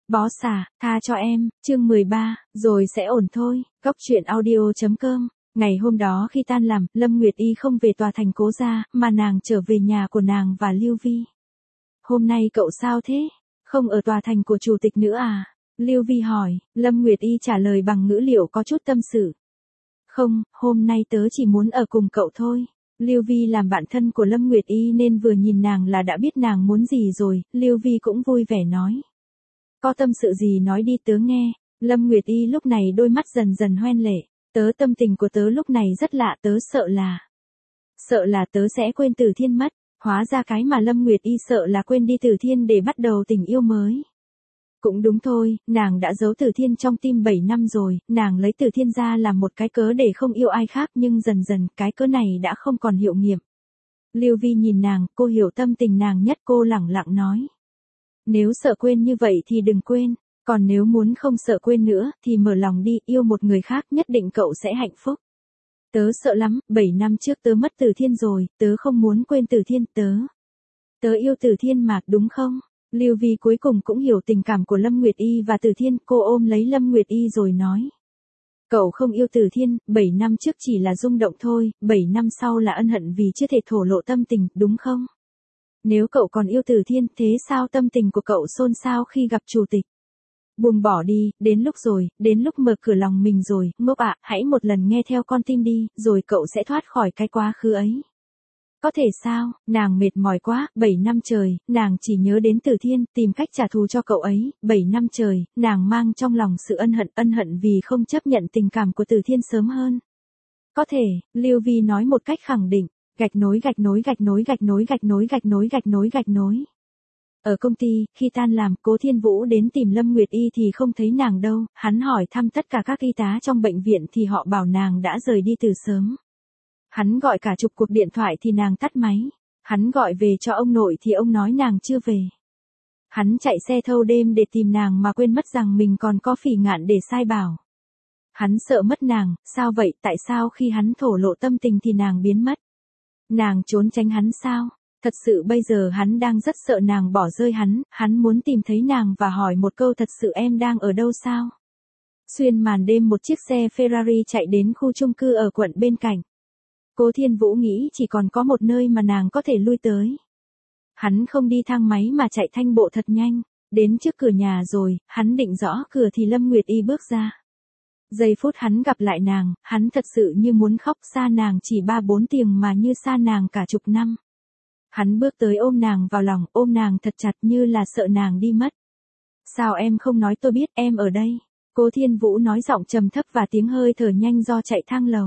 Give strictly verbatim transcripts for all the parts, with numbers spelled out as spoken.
Bó xả, tha cho em, chương mười ba, rồi sẽ ổn thôi, góc truyện audio.com. Ngày hôm đó khi tan làm, Lâm Nguyệt Y không về tòa thành Cố gia, mà nàng trở về nhà của nàng và Lưu Vi. Hôm nay cậu sao thế? Không ở tòa thành của chủ tịch nữa à? Lưu Vi hỏi, Lâm Nguyệt Y trả lời bằng ngữ liệu có chút tâm sự. Không, hôm nay tớ chỉ muốn ở cùng cậu thôi. Lưu Vi làm bạn thân của Lâm Nguyệt Y nên vừa nhìn nàng là đã biết nàng muốn gì rồi, Lưu Vi cũng vui vẻ nói. Có tâm sự gì nói đi tớ nghe. Lâm Nguyệt Y lúc này đôi mắt dần dần hoen lệ. Tớ tâm tình của tớ lúc này rất lạ, tớ sợ là. Sợ là tớ sẽ quên Tử Thiên mất. Hóa ra cái mà Lâm Nguyệt Y sợ là quên đi Tử Thiên để bắt đầu tình yêu mới. Cũng đúng thôi, nàng đã giấu Tử Thiên trong tim bảy năm rồi, nàng lấy Tử Thiên ra làm một cái cớ để không yêu ai khác, nhưng dần dần cái cớ này đã không còn hiệu nghiệm. Lưu Vi nhìn nàng, cô hiểu tâm tình nàng nhất, cô lẳng lặng nói. Nếu sợ quên như vậy thì đừng quên, còn nếu muốn không sợ quên nữa thì mở lòng đi, yêu một người khác nhất định cậu sẽ hạnh phúc. Tớ sợ lắm, bảy năm trước tớ mất Tử Thiên rồi, tớ không muốn quên Tử Thiên, tớ. Tớ yêu Tử Thiên mà, đúng không? Lưu Vi cuối cùng cũng hiểu tình cảm của Lâm Nguyệt Y và Tử Thiên, cô ôm lấy Lâm Nguyệt Y rồi nói. Cậu không yêu Tử Thiên, bảy năm trước chỉ là rung động thôi, bảy năm sau là ân hận vì chưa thể thổ lộ tâm tình, đúng không? Nếu cậu còn yêu Tử Thiên, thế sao tâm tình của cậu xôn xao khi gặp chủ tịch? Buông bỏ đi, đến lúc rồi, đến lúc mở cửa lòng mình rồi, ngốc ạ, hãy một lần nghe theo con tim đi, rồi cậu sẽ thoát khỏi cái quá khứ ấy. Có thể sao, nàng mệt mỏi quá, bảy năm trời, nàng chỉ nhớ đến Tử Thiên, tìm cách trả thù cho cậu ấy, bảy năm trời, nàng mang trong lòng sự ân hận, ân hận vì không chấp nhận tình cảm của Tử Thiên sớm hơn. Có thể, Lưu Vi nói một cách khẳng định, gạch nối gạch nối gạch nối gạch nối gạch nối gạch nối gạch nối gạch nối. Ở công ty, khi tan làm, Cố Thiên Vũ đến tìm Lâm Nguyệt Y thì không thấy nàng đâu, hắn hỏi thăm tất cả các y tá trong bệnh viện thì họ bảo nàng đã rời đi từ sớm. Hắn gọi cả chục cuộc điện thoại thì nàng tắt máy. Hắn gọi về cho ông nội thì ông nói nàng chưa về. Hắn chạy xe thâu đêm để tìm nàng mà quên mất rằng mình còn có Phỉ Ngạn để sai bảo. Hắn sợ mất nàng, sao vậy, tại sao khi hắn thổ lộ tâm tình thì nàng biến mất? Nàng trốn tránh hắn sao? Thật sự bây giờ hắn đang rất sợ nàng bỏ rơi hắn, hắn muốn tìm thấy nàng và hỏi một câu thật sự em đang ở đâu sao? Xuyên màn đêm một chiếc xe Ferrari chạy đến khu chung cư ở quận bên cạnh. Cố Thiên Vũ nghĩ chỉ còn có một nơi mà nàng có thể lui tới. Hắn không đi thang máy mà chạy thanh bộ thật nhanh, đến trước cửa nhà rồi, hắn định gõ cửa thì Lâm Nguyệt Y bước ra. Giây phút hắn gặp lại nàng, hắn thật sự như muốn khóc, xa nàng chỉ ba bốn tiếng mà như xa nàng cả chục năm. Hắn bước tới ôm nàng vào lòng, ôm nàng thật chặt như là sợ nàng đi mất. Sao em không nói tôi biết em ở đây? Cố Thiên Vũ nói giọng trầm thấp và tiếng hơi thở nhanh do chạy thang lầu.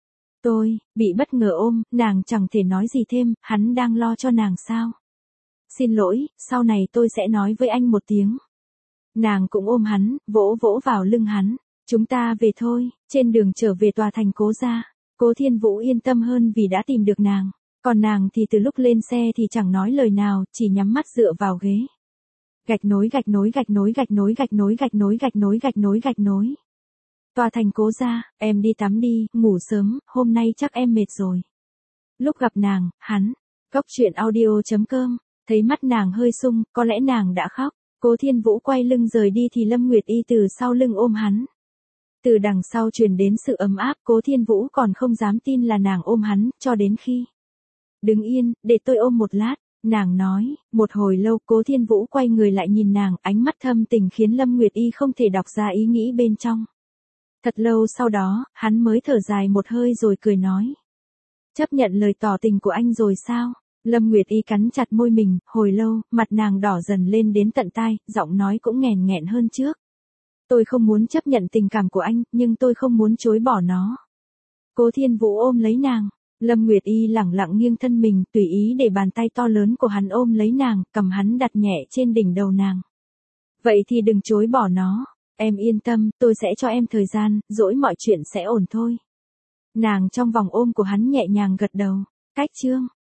Tôi, bị bất ngờ ôm, nàng chẳng thể nói gì thêm, hắn đang lo cho nàng sao? Xin lỗi, sau này tôi sẽ nói với anh một tiếng. Nàng cũng ôm hắn, vỗ vỗ vào lưng hắn. Chúng ta về thôi, trên đường trở về tòa thành Cố gia. Cố Thiên Vũ yên tâm hơn vì đã tìm được nàng. Còn nàng thì từ lúc lên xe thì chẳng nói lời nào, chỉ nhắm mắt dựa vào ghế. Gạch nối gạch nối gạch nối gạch nối gạch nối gạch nối gạch nối gạch nối gạch nối. Tòa thành Cố gia, em đi tắm đi, ngủ sớm, hôm nay chắc em mệt rồi. Lúc gặp nàng, hắn, góc truyện audio.com, thấy mắt nàng hơi sung, có lẽ nàng đã khóc. Cố Thiên Vũ quay lưng rời đi thì Lâm Nguyệt Y từ sau lưng ôm hắn. Từ đằng sau truyền đến sự ấm áp, Cố Thiên Vũ còn không dám tin là nàng ôm hắn, cho đến khi. Đứng yên, để tôi ôm một lát, nàng nói, một hồi lâu Cố Thiên Vũ quay người lại nhìn nàng, ánh mắt thâm tình khiến Lâm Nguyệt Y không thể đọc ra ý nghĩ bên trong. Thật lâu sau đó, hắn mới thở dài một hơi rồi cười nói. Chấp nhận lời tỏ tình của anh rồi sao? Lâm Nguyệt Y cắn chặt môi mình, hồi lâu, mặt nàng đỏ dần lên đến tận tai, giọng nói cũng nghèn nghẹn hơn trước. Tôi không muốn chấp nhận tình cảm của anh, nhưng tôi không muốn chối bỏ nó. Cố Thiên Vũ ôm lấy nàng. Lâm Nguyệt Y lẳng lặng nghiêng thân mình, tùy ý để bàn tay to lớn của hắn ôm lấy nàng, cầm hắn đặt nhẹ trên đỉnh đầu nàng. Vậy thì đừng chối bỏ nó. Em yên tâm, tôi sẽ cho em thời gian, dỗi mọi chuyện sẽ ổn thôi. Nàng trong vòng ôm của hắn nhẹ nhàng gật đầu. Cách chương